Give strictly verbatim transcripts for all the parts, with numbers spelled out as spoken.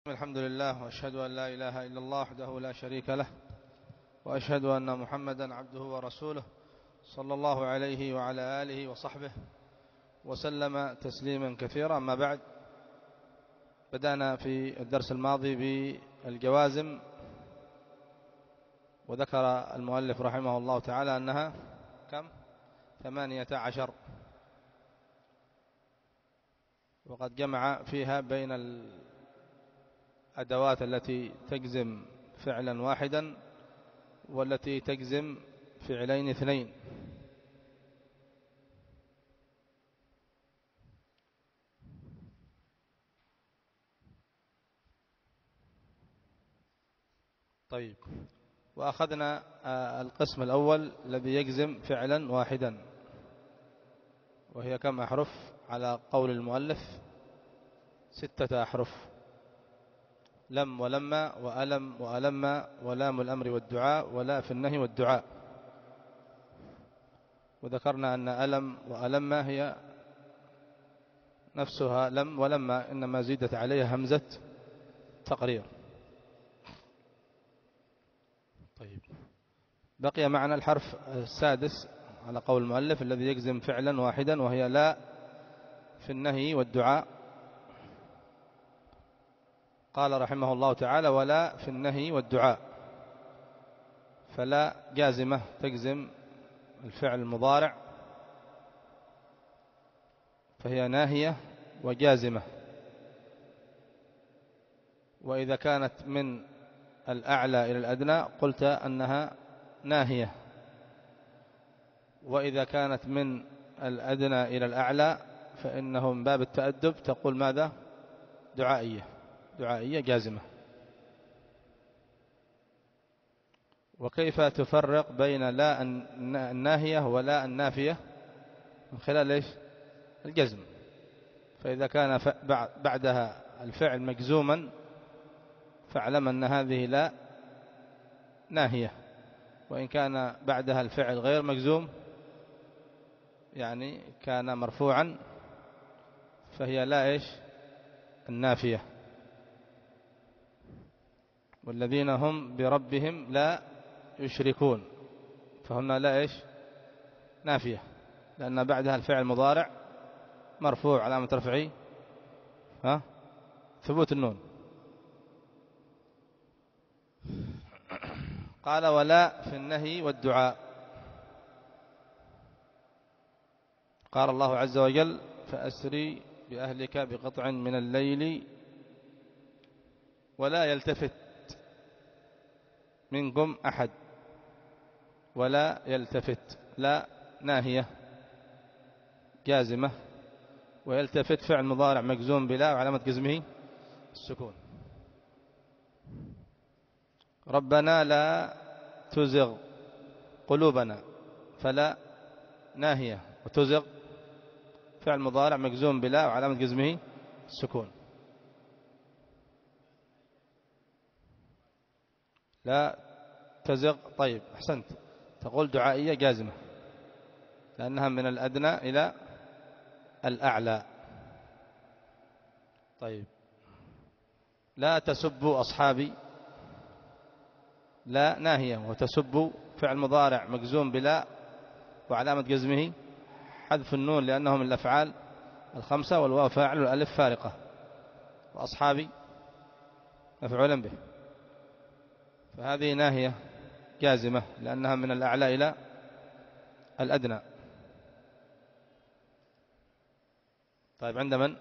الحمد لله، وأشهد أن لا إله إلا الله وحده لا شريك له، وأشهد أن محمدا عبده ورسوله صلى الله عليه وعلى آله وصحبه وسلم تسليما كثيرا. أما بعد، بدأنا في الدرس الماضي بالجوازم، وذكر المؤلف رحمه الله تعالى أنها كم؟ ثمانية عشر، وقد جمع فيها بين الأدوات التي تجزم فعلا واحدا والتي تجزم فعلين اثنين. طيب، وأخذنا القسم الأول الذي يجزم فعلا واحدا، وهي كم أحرف على قول المؤلف؟ ستة أحرف: لم ولما وألم وألم ولام الأمر والدعاء ولا في النهي والدعاء. وذكرنا أن ألم وألم هي نفسها لم ولما، إنما زيدت عليها همزة تقرير. طيب، بقي معنا الحرف السادس على قول المؤلف الذي يجزم فعلا واحدا، وهي لا في النهي والدعاء. قال رحمه الله تعالى: ولا في النهي والدعاء. فلا جازمة تجزم الفعل المضارع، فهي ناهية وجازمة. وإذا كانت من الأعلى إلى الأدنى قلت أنها ناهية، وإذا كانت من الأدنى إلى الأعلى فإنه من باب التأدب تقول ماذا؟ دعائية. دعائية جازمة. وكيف تفرق بين لا الناهية ولا النافية؟ من خلال إيش؟ الجزم. فإذا كان بعدها الفعل مجزوما فاعلم أن هذه لا ناهية، وإن كان بعدها الفعل غير مجزوم يعني كان مرفوعا فهي لا إيش؟ النافية. والذين هم بربهم لا يشركون، فهنا لا إيش؟ نافية، لأن بعدها الفعل مضارع مرفوع علامة رفعه ها ثبوت النون. قال: ولا في النهي والدعاء. قال الله عز وجل: فأسري بأهلك بقطع من الليل ولا يلتفت منكم أحد. ولا يلتفت، لا ناهية جازمة، ويلتفت فعل مضارع مجزوم بلا وعلامة جزمه السكون. ربنا لا تزغ قلوبنا، فلا ناهية، وتزغ فعل مضارع مجزوم بلا وعلامة جزمه السكون. لا تزغ. طيب، أحسنت، تقول دعائية جازمة لأنها من الأدنى إلى الأعلى. طيب، لا تسبوا أصحابي، لا ناهية، وتسبوا فعل مضارع مجزوم بلا وعلامة جزمه حذف النون لأنه من الأفعال الخمسة، والواو فاعل والألف فارقة، وأصحابي مفعولا به، فهذه ناهية جازمة لأنها من الأعلى إلى الأدنى. طيب، عند من؟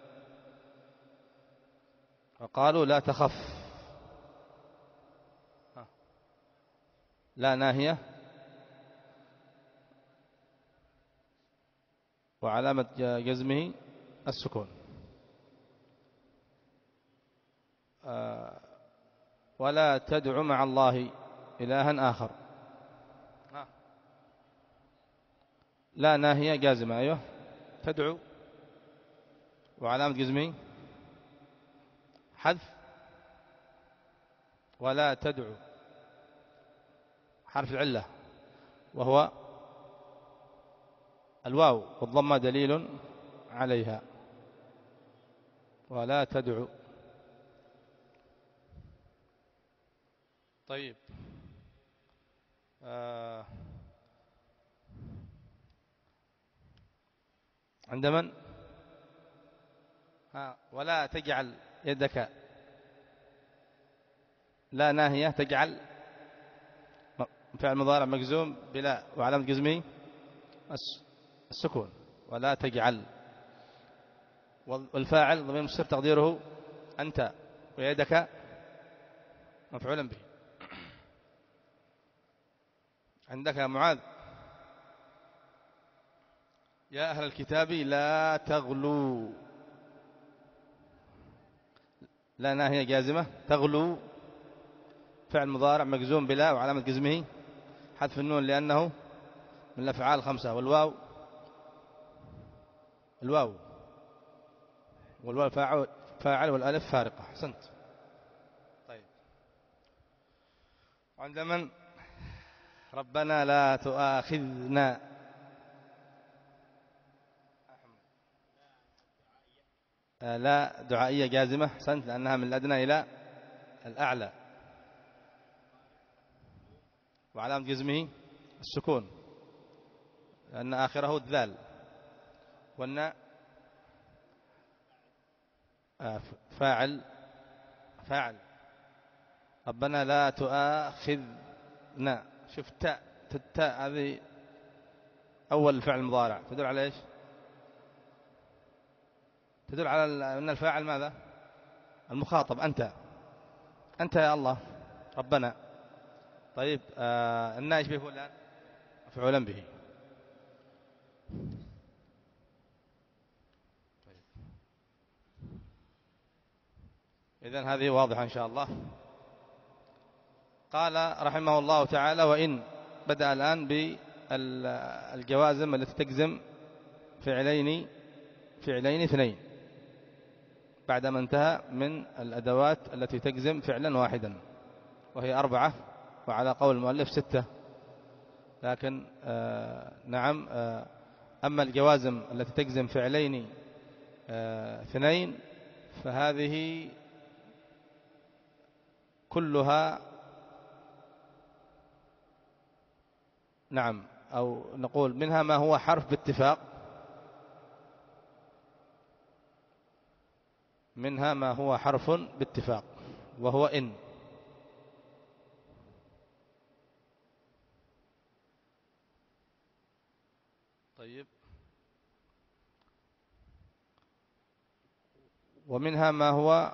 وقالوا لا تخف، لا ناهية وعلامة جزمه السكون. ولا تدع مع الله إلها آخر، لا ناهية جازمة. أيوه، تدعو وعلامة جزمه حذف. ولا تدعو حرف العلة وهو الواو، والضمة دليل عليها. ولا تدعو. طيب آه عند من؟ ها ولا تجعل يدك، لا ناهية، تجعل فعل مضارع مجزوم بلا وعلامة جزمه السكون، ولا تجعل. والفاعل ضمير مستتر تقديره أنت، ويدك مفعولا به. عندك يا معاذ: يا أهل الكتاب لا تغلوا، لا ناهية جازمة، تغلو فعل مضارع مجزوم بلا وعلامة جزمه حذف النون لأنه من الأفعال الخمسة. والواو الواو والواو فاعل, فاعل والألف فارقة. أحسنت. طيب عند من؟ ربنا لا تؤاخذنا. لا دعائية جازمة. أحسنت، لأنها من الأدنى إلى الأعلى، وعلامة جزمه السكون لأن آخره الذال. والناء فاعل فاعل ربنا لا تؤاخذنا. شوف التاء، التاء هذه أول الفعل المضارع تدل على إيش؟ تدل على أن الفاعل ماذا؟ المخاطب أنت، أنت يا الله ربنا. طيب آه الناء به الآن مفعولا به. طيب. إذن هذه واضحة إن شاء الله. قال رحمه الله تعالى: وإن، بدأ الآن بالجوازم التي تجزم فعلين فعلين اثنين بعدما انتهى من الأدوات التي تجزم فعلا واحدا، وهي أربعة، وعلى قول المؤلف ستة. لكن آه نعم آه أما الجوازم التي تجزم فعلين آه اثنين فهذه كلها، نعم، أو نقول منها ما هو حرف باتفاق، منها ما هو حرف باتفاق وهو إن. طيب ومنها ما هو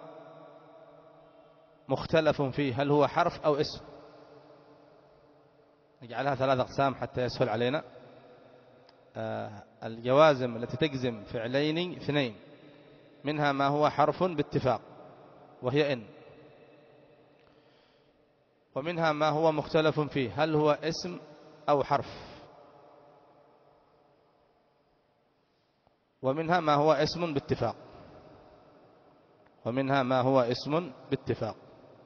مختلف فيه، هل هو حرف أو اسم. نجعلها ثلاث أقسام حتى يسهل علينا. آه الجوازم التي تجزم فعلين اثنين منها ما هو حرف باتفاق وهي إن، ومنها ما هو مختلف فيه، هل هو اسم أو حرف، ومنها ما هو اسم باتفاق ومنها ما هو اسم باتفاق.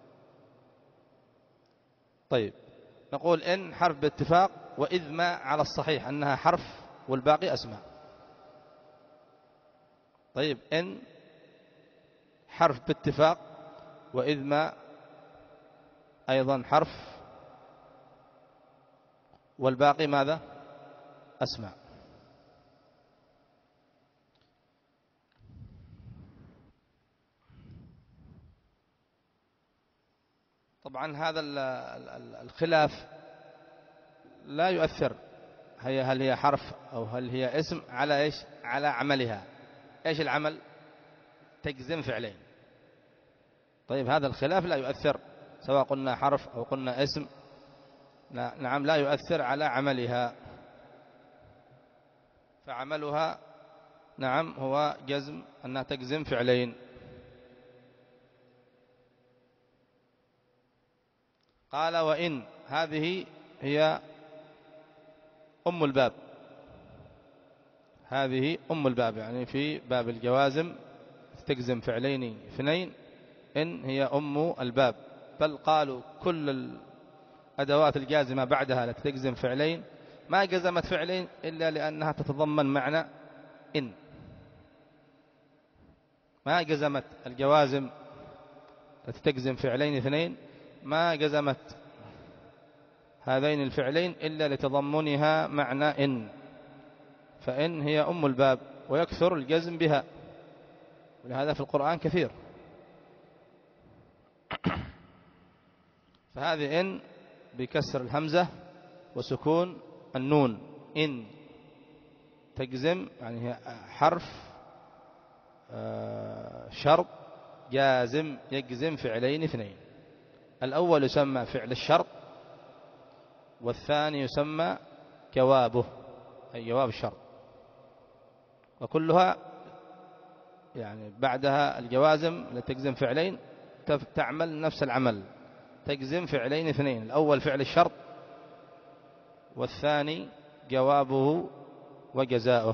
طيب نقول إن حرف باتفاق، وإذ ما على الصحيح أنها حرف والباقي أسماء. طيب إن حرف باتفاق، وإذ ما أيضا حرف، والباقي ماذا؟ أسماء. طبعا هذا الخلاف لا يؤثر هي هل هي حرف أو هل هي اسم على إيش؟ على عملها. إيش العمل؟ تجزم فعلين. طيب هذا الخلاف لا يؤثر سواء قلنا حرف أو قلنا اسم، نعم لا يؤثر على عملها، فعملها نعم هو جزم، أنها تجزم فعلين. قال: وإن، هذه هي أم الباب، هذه أم الباب، يعني في باب الجوازم تجزم فعلين اثنين، إن هي أم الباب. بل قالوا كل الأدوات الجازمة بعدها التي تجزم فعلين ما جزمت فعلين إلا لأنها تتضمن معنى إن. ما جزمت الجوازم التي تجزم فعلين اثنين ما جزمت هذين الفعلين إلا لتضمنها معنى إن، فإن هي أم الباب ويكثر الجزم بها، ولهذا في القرآن كثير. فهذه إن بكسر الهمزة وسكون النون، إن تجزم، يعني هي حرف شرط جازم يجزم فعلين اثنين. الأول يسمى فعل الشرط، والثاني يسمى جوابه، أي جواب الشرط. وكلها يعني بعدها الجوازم التي تجزم فعلين تعمل نفس العمل، تجزم فعلين اثنين، الأول فعل الشرط والثاني جوابه وجزاؤه.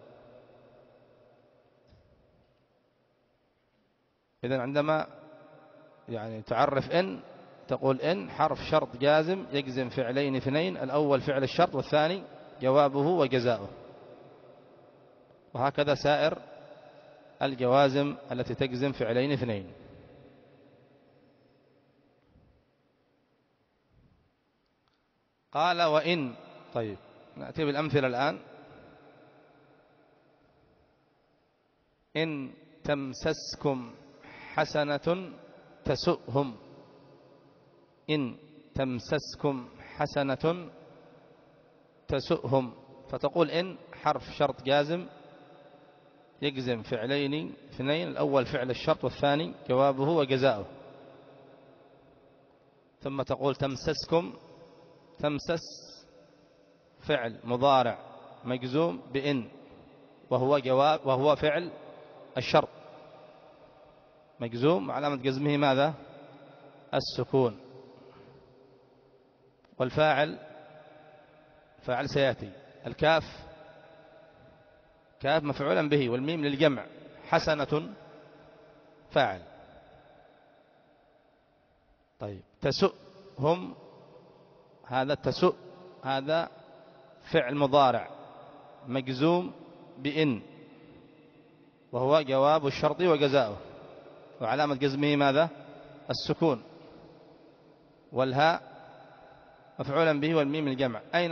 إذن عندما يعني تعرف إن تقول إن حرف شرط جازم يجزم فعلين اثنين، الأول فعل الشرط والثاني جوابه وجزاؤه. وهكذا سائر الجوازم التي تجزم فعلين اثنين. قال وإن. طيب نأتي بالأمثلة الآن. إن تمسسكم حسنة تسؤهم، إن تمسسكم حسنة تسؤهم. فتقول إن حرف شرط جازم يجزم فعلين اثنين، الأول فعل الشرط والثاني جوابه وجزاؤه. ثم تقول تمسسكم، تمسس فعل مضارع مجزوم بإن، وهو جواب وهو فعل الشرط مجزوم، علامة جزمه ماذا؟ السكون. والفاعل فاعل سيأتي، الكاف كاف مفعولا به، والميم للجمع، حسنة فاعل. طيب تسؤهم، هذا تسؤ هذا فعل مضارع مجزوم بإن، وهو جواب الشرط وجزاؤه، وعلامة جزمه ماذا؟ السكون. والهاء مفعولا به، والميم الجمع. أين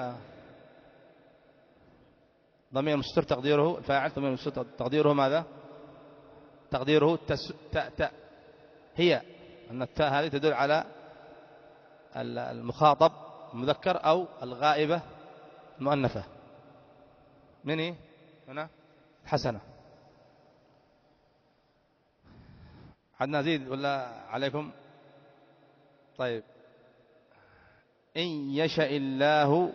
الضمير المستتر تقديره؟ الفاعل ضمير المستتر تقديره ماذا؟ تقديره تس... تاء تاء هي، أن التاء هذه تدل على المخاطب المذكر أو الغائبة المؤنثة. من إيه؟ هنا حسنة. عدنا زيد ولا عليكم؟ طيب إن يشاء الله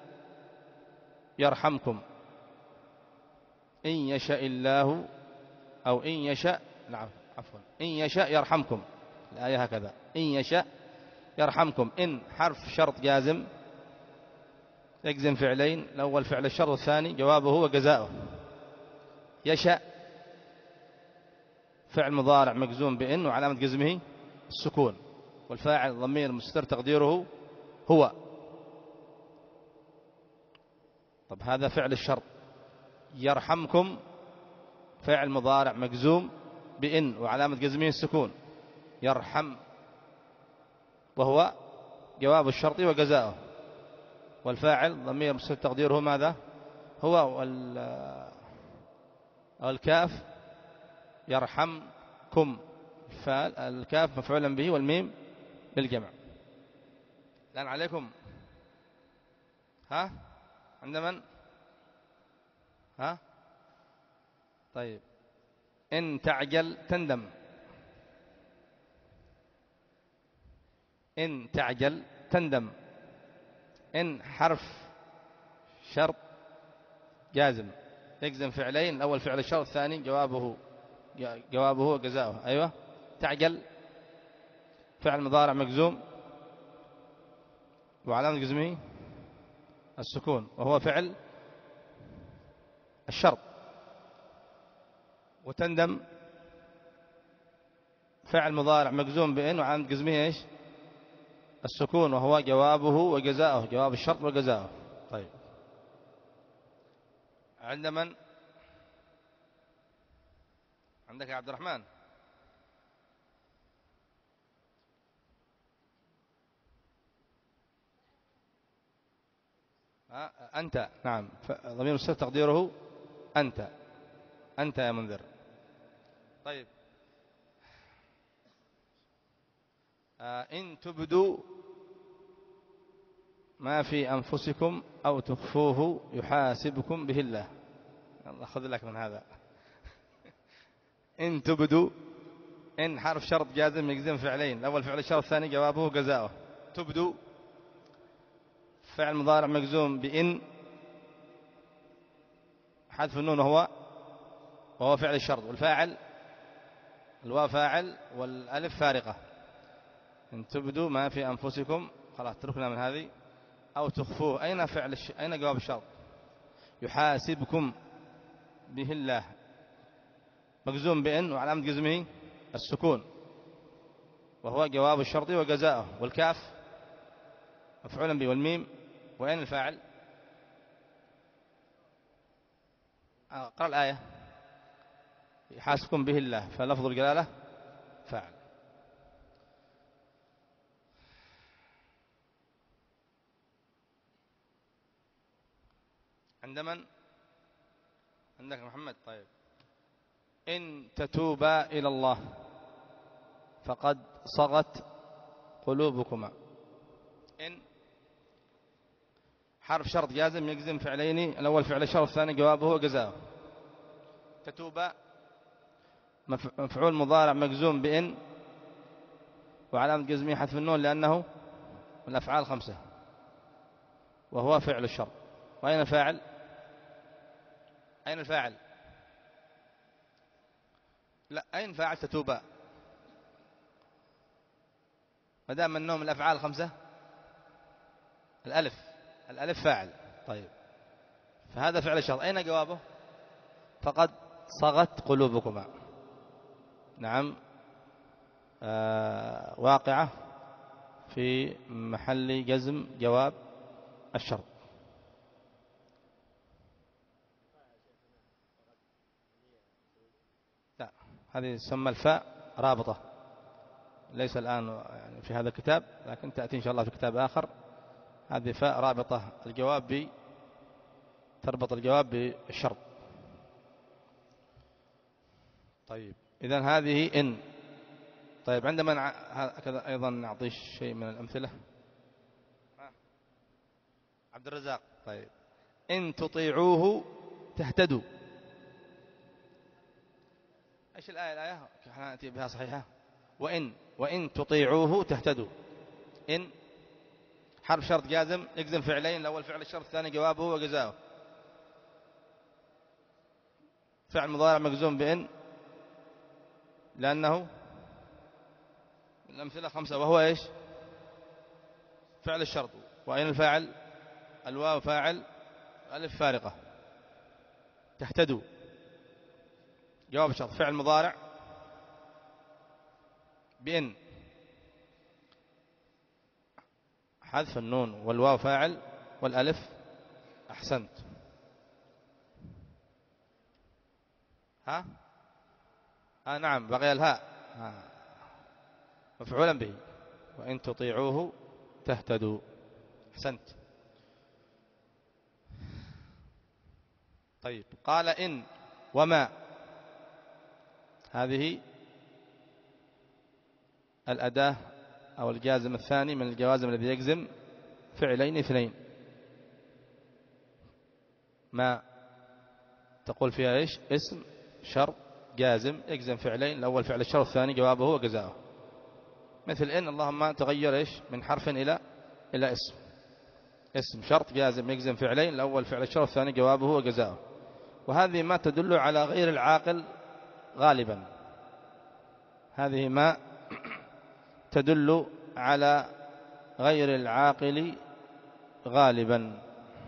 يرحمكم، إن يشاء الله أو إن يشاء، نعم عفوا، إن يشاء يرحمكم، الآية هكذا، إن يشاء يرحمكم. إن حرف شرط جازم يجزم فعلين، الأول فعل الشرط والثاني جوابه وجزاؤه. يشاء فعل مضارع مجزوم بإن، وعلامة جزمه السكون، والفاعل ضمير مستتر تقديره هو. طب هذا فعل الشرط. يرحمكم فعل مضارع مجزوم بإن، وعلامة جزمه السكون، يرحم، وهو جواب الشرط وجزاؤه، والفاعل ضمير مستتر تقديره ماذا؟ هو. والكاف يرحمكم، فالكاف مفعولا به، والميم للجمع. الآن عليكم. ها عند من؟ ها طيب إن تعجل تندم، إن تعجل تندم. إن حرف شرط جازم يجزم فعلين، الأول فعل الشرط الثاني جوابه جوابه وجزاؤه. أيوة تعجل فعل مضارع مجزوم، وعلامة جزمه السكون، وهو فعل الشرط. وتندم فعل مضارع مجزوم بإن، وعلامة جزمه إيش؟ السكون، وهو جوابه وجزاؤه، جواب الشرط وجزاؤه. طيب عند من؟ عندك يا عبد الرحمن؟ أنت. نعم، ضمير مستتر تقديره أنت. أنت يا منذر. طيب، إن تبدوا ما في أنفسكم أو تخفوه يحاسبكم به الله. الله خذ لك من هذا. إن تبدوا، إن حرف شرط جازم يجزم فعلين، الأول فعل الشرط الثاني جوابه جزاؤه. تبدوا فعل مضارع مجزوم بإن، حذف النون وهو وهو فعل الشرط، والفاعل الواو فاعل والألف فارقة. إن تبدوا ما في أنفسكم، خلاص تركنا من هذه. أو تخفوه، أين فعل الش... أين جواب الشرط؟ يحاسبكم به الله، مجزوم بإن وعلامة جزمه السكون، وهو جواب الشرط وجزاؤه. والكاف مفعول به، والميم وأين الفاعل؟ اقرأ الآية. يحاسبكم به الله، فلفظ الجلالة فاعل. عند من؟ عندك محمد. طيب، إن تتوبا إلى الله فقد صغت قلوبكما. إن حرف شرط جازم يجزم فعلين، الأول فعل الشرط الثاني جوابه جزاؤه. تتوبا مفعول مضارع مجزوم بإن وعلامة جزمه حذف النون لأنه من الأفعال خمسة، وهو فعل الشرط. وأين الفاعل؟ أين الفاعل؟ لا، أين فاعل تتوبا؟ ما دام أنه من الأفعال خمسة، الألف الألف فاعل. طيب، فهذا فعل الشرط. أين جوابه؟ فقد صغت قلوبكما. نعم، آه واقعة في محل جزم جواب الشرط. لا، هذه تسمى الفاء رابطة، ليس الآن يعني في هذا الكتاب، لكن تأتي إن شاء الله في كتاب آخر. هذه فاء رابطة، الجواب ب تربط الجواب بالشرط. طيب، إذن هذه إن. طيب، عندما هكذا أيضا نعطي شيء من الأمثلة. عبد الرزاق. طيب، إن تطيعوه تهتدوا. إيش الآية؟ الآية احنا نأتي بها صحيحة. وإن وإن تطيعوه تهتدوا. إن حرف شرط جازم يجزم فعلين، الأول فعل الشرط الثاني جوابه وجزاؤه. فعل مضارع مجزوم بإن لأنه الأمثلة خمسة، وهو إيش؟ فعل الشرط. وأين الفاعل؟ الواو فاعل، ألف فارقة. تهتدوا جواب الشرط، فعل مضارع بإن، حذف النون والواو فاعل والألف. أحسنت. ها آه نعم، بقي الهاء آه. مفعولا به. وإن تطيعوه تهتدوا. أحسنت. طيب، قال إن وما، هذه الأداة أو الجازم الثاني من الجوازم الذي يجزم فعلين اثنين. ما تقول فيها إيش؟ اسم شرط جازم يجزم فعلين، الأول فعل الشرط الثاني جوابه وجزاؤه. مثل إن اللهم تغير إيش من حرف إلى إلى اسم. اسم شرط جازم يجزم فعلين، الأول فعل الشرط الثاني جوابه وجزاؤه. وهذه ما تدل على غير العاقل غالبا. هذه ما تدل على غير العاقل غالبا.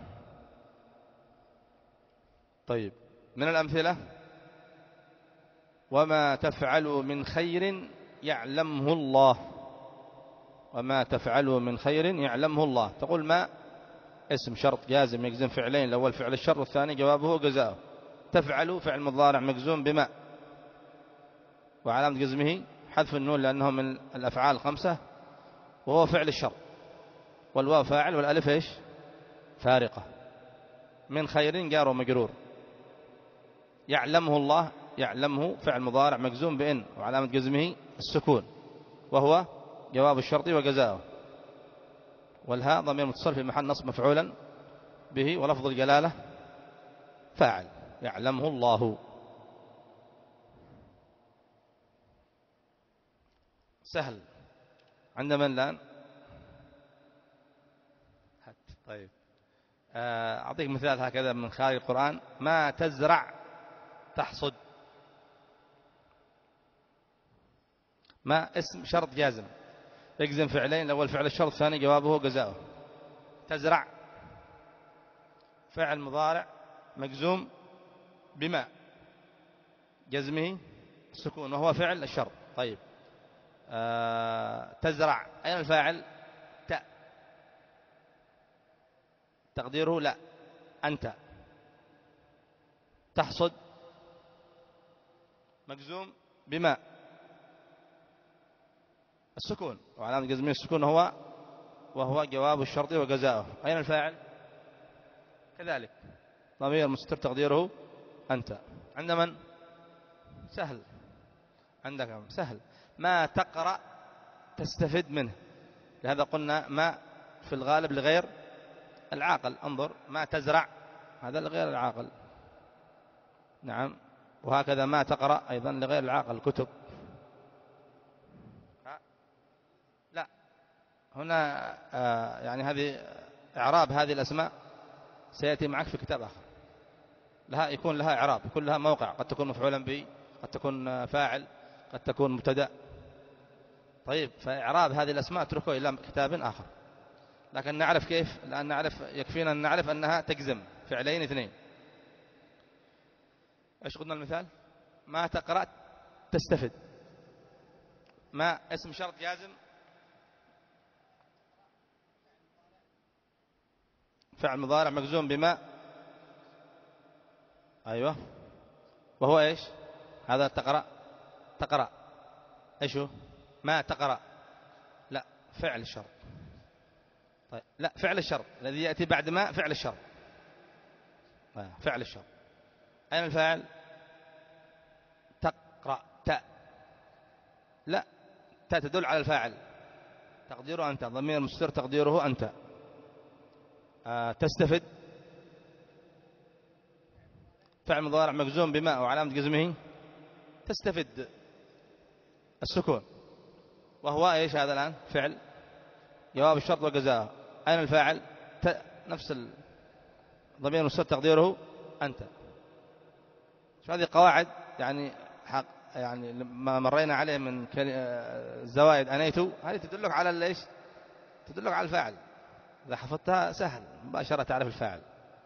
طيب، من الأمثلة: وما تفعلوا من خير يعلمه الله. وما تفعلوا من خير يعلمه الله. تقول ما اسم شرط جازم يجزم فعلين، الأول فعل الشرط والثاني جوابه جزاؤه. تفعلوا فعل مضارع مجزوم بما، وعلامة جزمه حذف النون لأنه من الأفعال الخمسة، وهو فعل الشرط، والواو فاعل والألف إيش؟ فارقة. من خير جار ومجرور. يعلمه الله، يعلمه فعل مضارع مجزوم بإن وعلامة جزمه السكون وهو جواب الشرط وجزاؤه. والهاء ضمير متصل في محل نصب مفعولا به، ولفظ الجلالة فاعل يعلمه الله. سهل. عند من الآن؟ طيب أعطيك مثال هكذا من خارج القرآن. ما تزرع تحصد. ما اسم شرط جازم يجزم فعلين، الأول فعل الشرط، الثاني جوابه جزاؤه. تزرع فعل مضارع مجزوم بما جزمه السكون وهو فعل الشرط. طيب آه تزرع أين الفاعل؟ تاء، تقديره لا أنت. تحصد مجزوم بما السكون وعلامة جزمه السكون هو وهو جواب الشرط وجزاؤه. أين الفاعل؟ كذلك ضمير مستتر تقديره أنت. عند من؟ سهل. عندك سهل. ما تقرأ تستفد منه، لهذا قلنا ما في الغالب لغير العاقل. انظر ما تزرع هذا لغير العاقل، نعم. وهكذا ما تقرأ أيضا لغير العاقل الكتب. لا هنا آه يعني هذه إعراب هذه الأسماء سيأتي معك في كتاب آخر، لها يكون لها إعراب، يكون لها موقع، قد تكون مفعولا به، قد تكون فاعل، قد تكون مبتدأ. طيب فإعراب هذه الأسماء اتركه إلى كتاب آخر، لكن نعرف كيف. لأن نعرف يكفينا أن نعرف أنها تجزم فعلين اثنين. ايش قلنا المثال؟ ما تقرأ تستفد. ما اسم شرط جازم فعل مضارع مجزوم بما، أيوة، وهو إيش؟ هذا تقرأ. تقرأ إيش هو؟ ما تقرأ لا فعل الشرط. طيب لا فعل الشرط الذي يأتي بعد ما فعل الشرط. فعل الشرط. أين الفاعل؟ تقرأ تاء، لا تاء تدل على الفاعل تقديره أنت، ضمير مستتر تقديره أنت. آه تستفد فعل مضارع مجزوم بما وعلامة جزمه تستفد السكون وهو ايش هذا الآن؟ فعل جواب الشرط وجزاءه. أين الفاعل؟ ت... نفس الضمير مستتر تقديره أنت. شو هذه قواعد يعني حق يعني ما مرينا عليه من زوائد أنيتو، هذه تدلك على ايش؟ تدلك على الفاعل. إذا حفظتها سهل مباشرة تعرف الفاعل.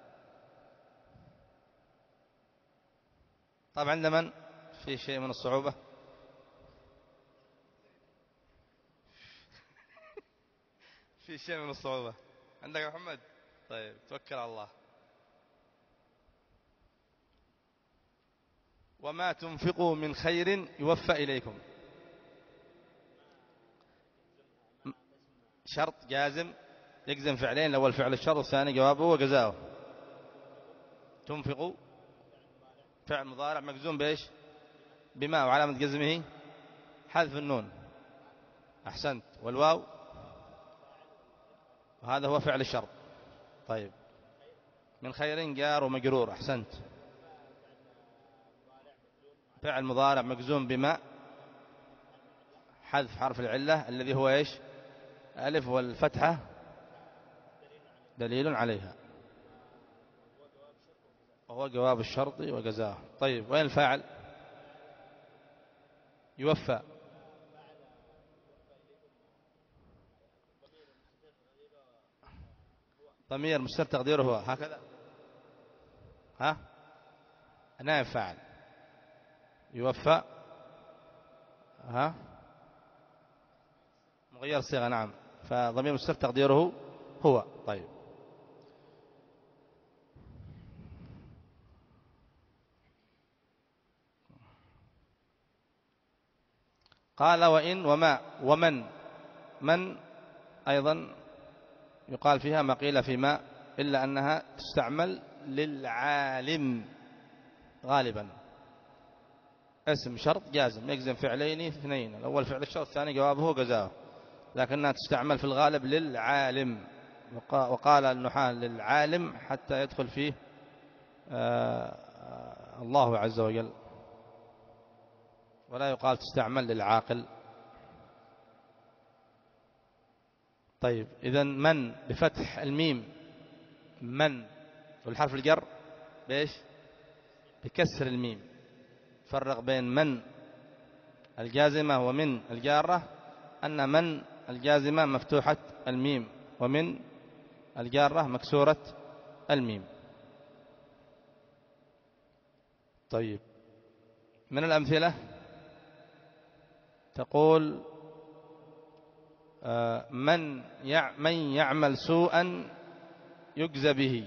طبعا عند من في شيء من الصعوبة؟ في شيء من الصعوبة عندك يا محمد؟ طيب توكل على الله. وما تنفقوا من خير يوفى إليكم. شرط جازم يجزم فعلين، الأول فعل الشرط والثاني جوابه وجزاؤه. تنفقوا فعل مضارع مجزوم بإيش؟ بما وعلامة جزمه حذف النون. أحسنت. والواو وهذا هو فعل الشرط. طيب من خير جار ومجرور. أحسنت. فعل مضارع مجزوم بما حذف حرف العلة الذي هو إيش؟ ألف والفتحة دليل عليها وهو جواب الشرط وجزاه. طيب وين الفاعل؟ يوفى. ضمير مستتر تقديره هو هكذا. ها نائب فاعل يوفى. ها مغير الصيغة، نعم. فضمير مستتر تقديره هو. طيب قال وإن وما ومن. من أيضا يقال فيها ما قيل في ما، إلا أنها تستعمل للعالم غالبا. اسم شرط جازم يجزم فعلين اثنين، الأول فعل الشرط الثاني جوابه جزاؤه، لكنها تستعمل في الغالب للعالم. وقال النحاة للعالم حتى يدخل فيه آه الله عز وجل، ولا يقال تستعمل للعاقل. طيب إذن من بفتح الميم من، والحرف الجر بإيش؟ بكسر الميم. فرق بين من الجازمة ومن الجارة، أن من الجازمة مفتوحة الميم ومن الجارة مكسورة الميم. طيب من الأمثلة تقول من من يعمل سوءا يجزى به،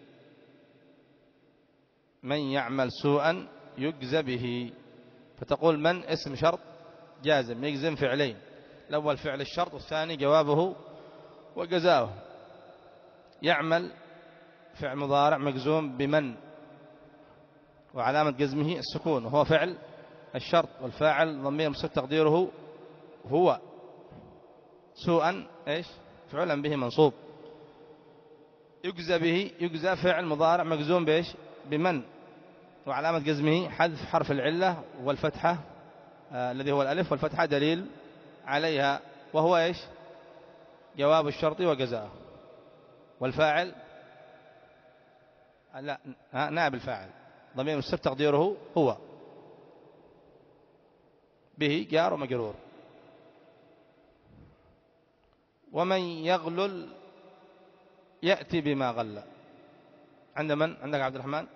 من يعمل سوءا يجزى به. فتقول من اسم شرط جازم يجزم فعلين، الأول فعل الشرط والثاني جوابه وجزاؤه. يعمل فعل مضارع مجزوم بمن، وعلامة جزمه السكون، وهو فعل الشرط، والفاعل ضمير مستتر تقديره هو. سوءا ايش؟ فعلا به منصوب. يجزى به، يجزى فعل مضارع مجزوم بايش؟ بمن، وعلامة جزمه حذف حرف العلة والفتحة آه الذي هو الألف، والفتحة دليل عليها، وهو ايش؟ جواب الشرط وجزاؤه. والفاعل لا نائب الفاعل ضمير مستتر تقديره هو، به جار ومجرور. ومن يغلل يأتي بما غل. عند من؟ عندك عبد الرحمن؟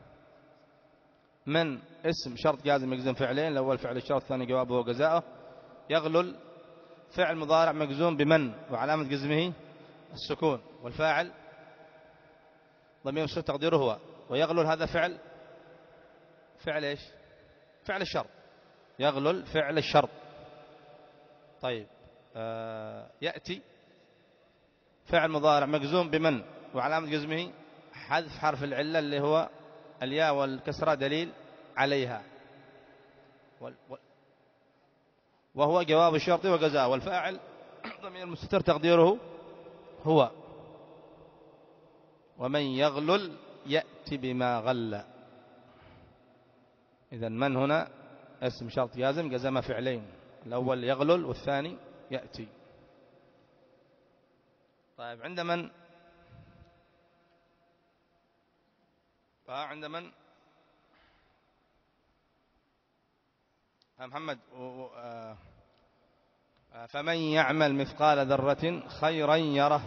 من اسم شرط جازم يجزم فعلين، الأول فعل الشرط الثاني جوابه وجزاؤه. يغلل فعل مضارع مجزوم بمن، وعلامة جزمه السكون، والفاعل ضمير مستتر تقديره هو. ويغلل هذا فعل فعل ايش؟ فعل الشرط. يغلل فعل الشرط. طيب آه يأتي فعل مضارع مجزوم بمن، وعلامة جزمه حذف حرف العلة اللي هو الياء والكسرة دليل عليها، وهو جواب الشرط وجزاء. والفاعل ضمير مستتر تقديره هو. ومن يغلل يأتي بما غل. إذن من هنا اسم شرط جازم جزم فعلين، الأول يغلل والثاني يأتي. طيب عند من؟ عند من؟ محمد. فمن يعمل مثقال ذرة خيرا يره.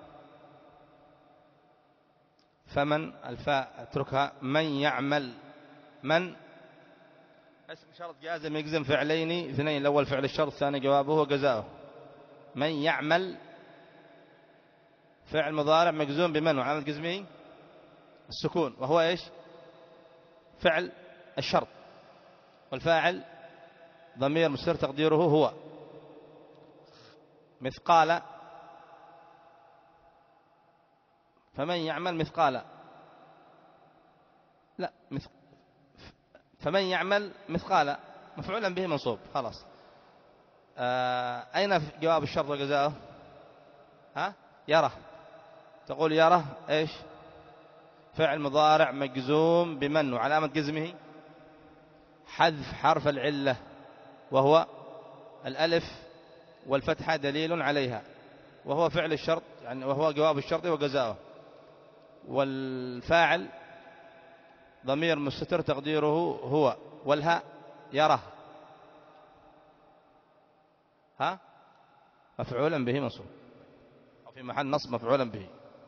فمن الفاء اتركها. من يعمل، من اسم شرط جازم يجزم فعلين اثنين، الأول فعل الشرط الثاني جوابه وجزاؤه. من يعمل فعل مضارع مجزوم بمن، وعلامة جزمه السكون، وهو ايش؟ فعل الشرط. والفاعل ضمير مستتر تقديره هو. مثقال، فمن يعمل مثقال، لا مث... فمن يعمل مثقال مفعولا به منصوب خلاص. آه... أين جواب الشرط وجزاؤه؟ ها؟ يره. تقول يره ايش؟ فعل مضارع مجزوم بمن، وعلامة جزمه حذف حرف العلة وهو الألف، والفتحة دليل عليها، وهو فعل الشرط يعني، وهو جواب الشرط وجزاؤه. والفاعل ضمير مستتر تقديره هو، والهاء يره ها مفعولا به منصوب، أو في محل نصب مفعولا به.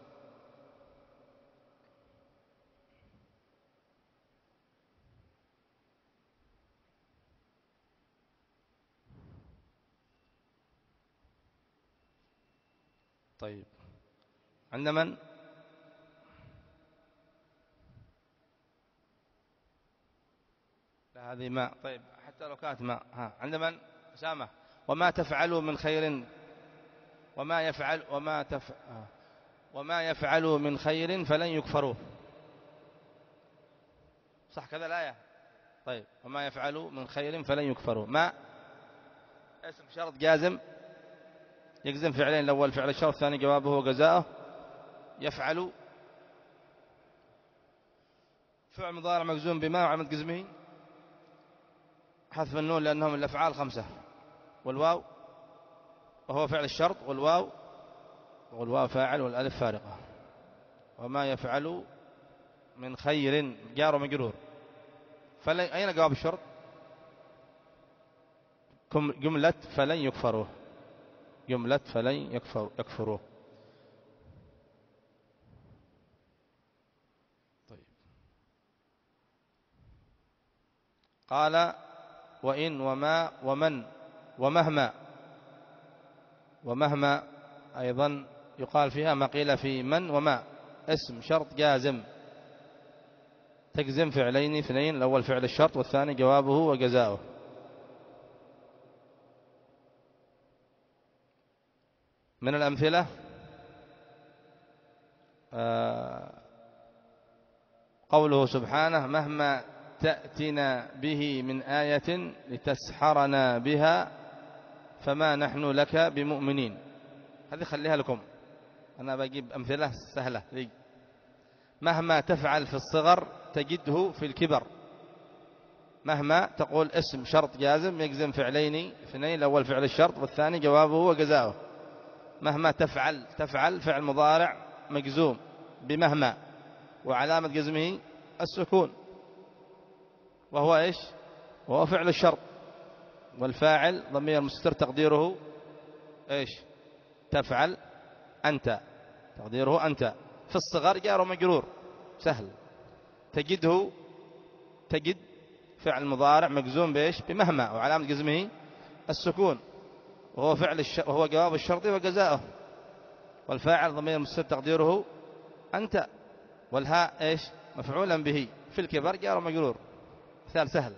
طيب عند من؟ لا هذه ما. طيب حتى لو كانت ما. ها عند من؟ سامة. وما تفعلوا من خير، وما يفعل وما تف... وما يفعلوا من خير فلن يكفروه. صح كذا الآية؟ طيب وما يفعلوا من خير فلن يكفروا. ما اسم شرط جازم يجزم فعلين، الأول فعل الشرط الثاني جوابه وجزاؤه. يفعل فعل مضارع مجزوم بما وعلامة جزمه حذف النون لأنهم الأفعال خمسة، والواو وهو فعل الشرط، والواو والواو فاعل والألف فارقة. وما يفعل من خير جار ومجرور. فلن أين جواب الشرط؟ جملة فلن يكفروه، جملة فلن يكفر يكفروه. طيب قال وإن وما ومن ومهما. ومهما أيضا يقال فيها ما قيل في من وما، اسم شرط جازم تجزم فعلين اثنين، الأول فعل الشرط والثاني جوابه وجزاؤه. من الأمثلة آه قوله سبحانه مهما تأتنا به من آية لتسحرنا بها فما نحن لك بمؤمنين. هذه خليها لكم، أنا بجيب أمثلة سهلة لي. مهما تفعل في الصغر تجده في الكبر. مهما تقول اسم شرط جازم يجزم فعلين اثنين، الأول فعل الشرط والثاني جوابه وجزاؤه. مهما تفعل، تفعل فعل مضارع مجزوم بمهما وعلامة جزمه السكون، وهو إيش؟ وهو فعل الشرط، والفاعل ضمير مستتر تقديره إيش؟ تفعل أنت، تقديره أنت. في الصغر جار ومجرور سهل. تجده، تجد فعل مضارع مجزوم بإيش؟ بمهما وعلامة جزمه السكون، وهو فعل الش... وهو جواب الشرط وجزاؤه. والفاعل ضمير مستتر تقديره أنت، والهاء إيش؟ مفعولا به. في الكبر جار ومجرور. مثال سهل،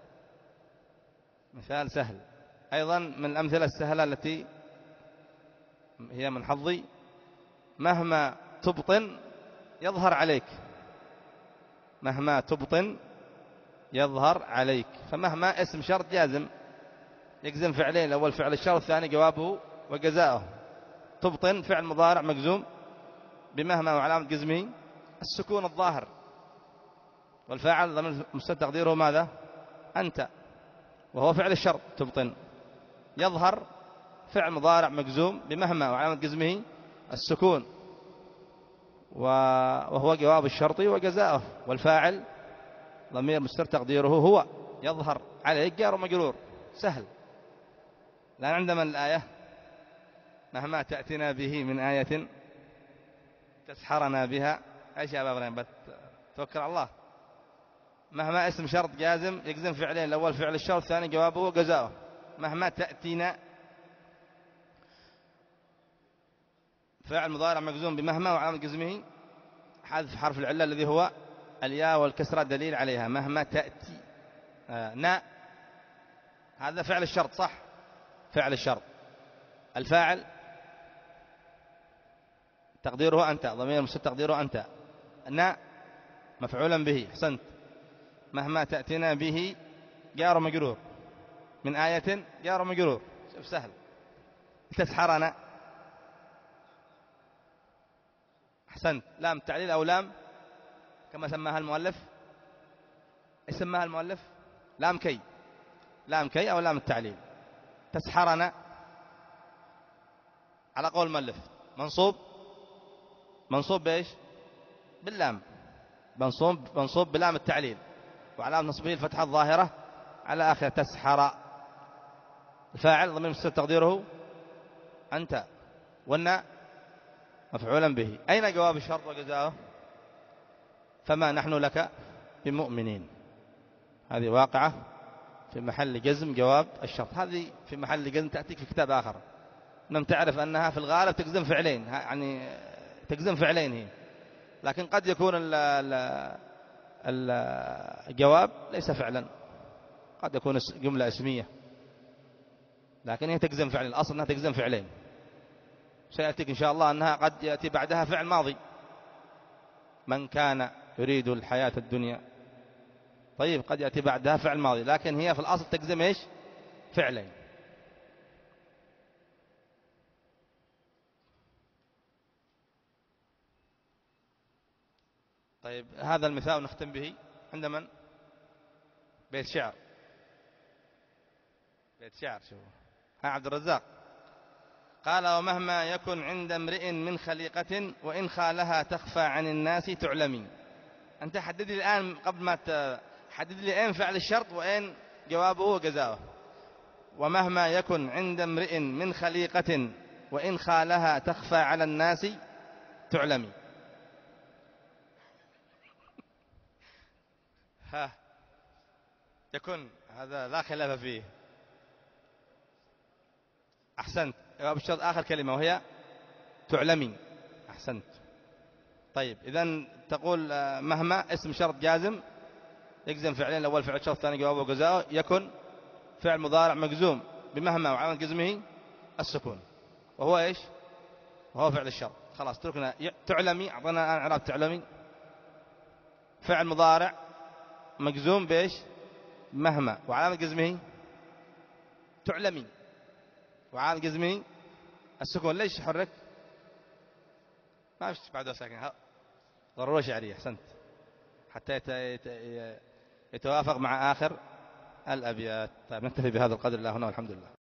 مثال سهل. أيضا من الأمثلة السهلة التي هي من حظي، مهما تبطن يظهر عليك. مهما تبطن يظهر عليك. فمهما اسم شرط جازم يجزم فعلين، الأول فعل الشرط والثاني جوابه وجزاؤه. تبطن فعل مضارع مجزوم بمهما وعلامة جزمه السكون الظاهر، والفاعل ضمير مستتر تقديره ماذا؟ أنت، وهو فعل الشرط تبطن. يظهر فعل مضارع مجزوم بمهما وعلامة جزمه السكون، وهو جواب الشرط وجزاؤه. والفاعل ضمير مستتر تقديره هو. يظهر عليك جار ومجرور سهل. الآن عندما الآية مهما تأتنا به من آية تسحرنا بها، ايش يا بابا؟ توكل على الله. مهما اسم شرط جازم يجزم فعلين، الأول فعل الشرط الثاني جوابه وجزاؤه. مهما تأتينا فعل مضارع مجزوم بمهما وعلامة جزمه حذف حرف العلة الذي هو الياء والكسرة دليل عليها. مهما تأتي آه نا، هذا فعل الشرط صح؟ فعل الشرط. الفاعل تقديره أنت، ضمير مستتر تقديره أنت. نا مفعولا به، أحسنت. مهما تأتينا به جار ومجرور، من آية جار ومجرور، شوف سهل. تسحرنا، أحسنت. لام تعليل أو لام كما سماها المؤلف؟ ايش سماها المؤلف؟ لام كي، لام كي أو لام التعليل. تسحرنا على قول المؤلف منصوب، منصوب بإيش؟ باللام، منصوب منصوب بلام التعليل، وعلامة نصبه الفتحة الظاهرة على آخر. تسحر الفاعل ضمير مستتر تقديره أنت، والنا مفعولا به. أين جواب الشرط وجزاؤه؟ فما نحن لك بمؤمنين. هذه واقعة في محل جزم جواب الشرط. هذه في محل جزم تأتيك في كتاب آخر، لم تعرف أنها في الغالب تجزم فعلين، يعني تجزم فعلين هي، لكن قد يكون الجواب ليس فعلا، قد يكون جملة اسمية، لكن هي تجزم فعل. الأصل أنها تجزم فعلين. سيأتيك إن شاء الله أنها قد يأتي بعدها فعل ماضي. من كان يريد الحياة الدنيا طيب قد يأتي بعدها فعل ماضي، لكن هي في الأصل تجزم إيش؟ فعلين. طيب هذا المثال نختم به عند من؟ بيت شعر، بيت شعر. شوفوا ها عبد الرزاق قال: ومهما يكن عند امرئ من خليقة وإن خالها تخفى عن الناس تعلمي. أنت حدد لي الآن قبل ما تحدد لي أين فعل الشرط وأين جوابه وجزاؤه. ومهما يكن عند امرئ من خليقة وإن خالها تخفى على الناس تعلمي. ها يكن هذا لا خلاف فيه. أحسنت، جواب الشرط آخر كلمة وهي تعلمي. أحسنت. طيب إذن تقول مهما اسم شرط جازم يجزم فعلين، الأول فعل الشرط الثاني جوابه وجزاؤه. يكن فعل مضارع مجزوم بمهما وعلامة جزمه السكون، وهو إيش؟ وهو فعل الشرط. خلاص تركنا تعلمي. أعطنا الآن إعراب تعلمي. فعل مضارع مجزوم بإيش؟ مهما وعلامة جزمه تعلمي، وعلامة جزمه السكون. ليش حرك؟ ما فيش بعده ساكن، ضرورة شعرية. أحسنت، حتى يتوافق مع آخر الأبيات. طيب نكتفي بهذا القدر الله هنا والحمد لله.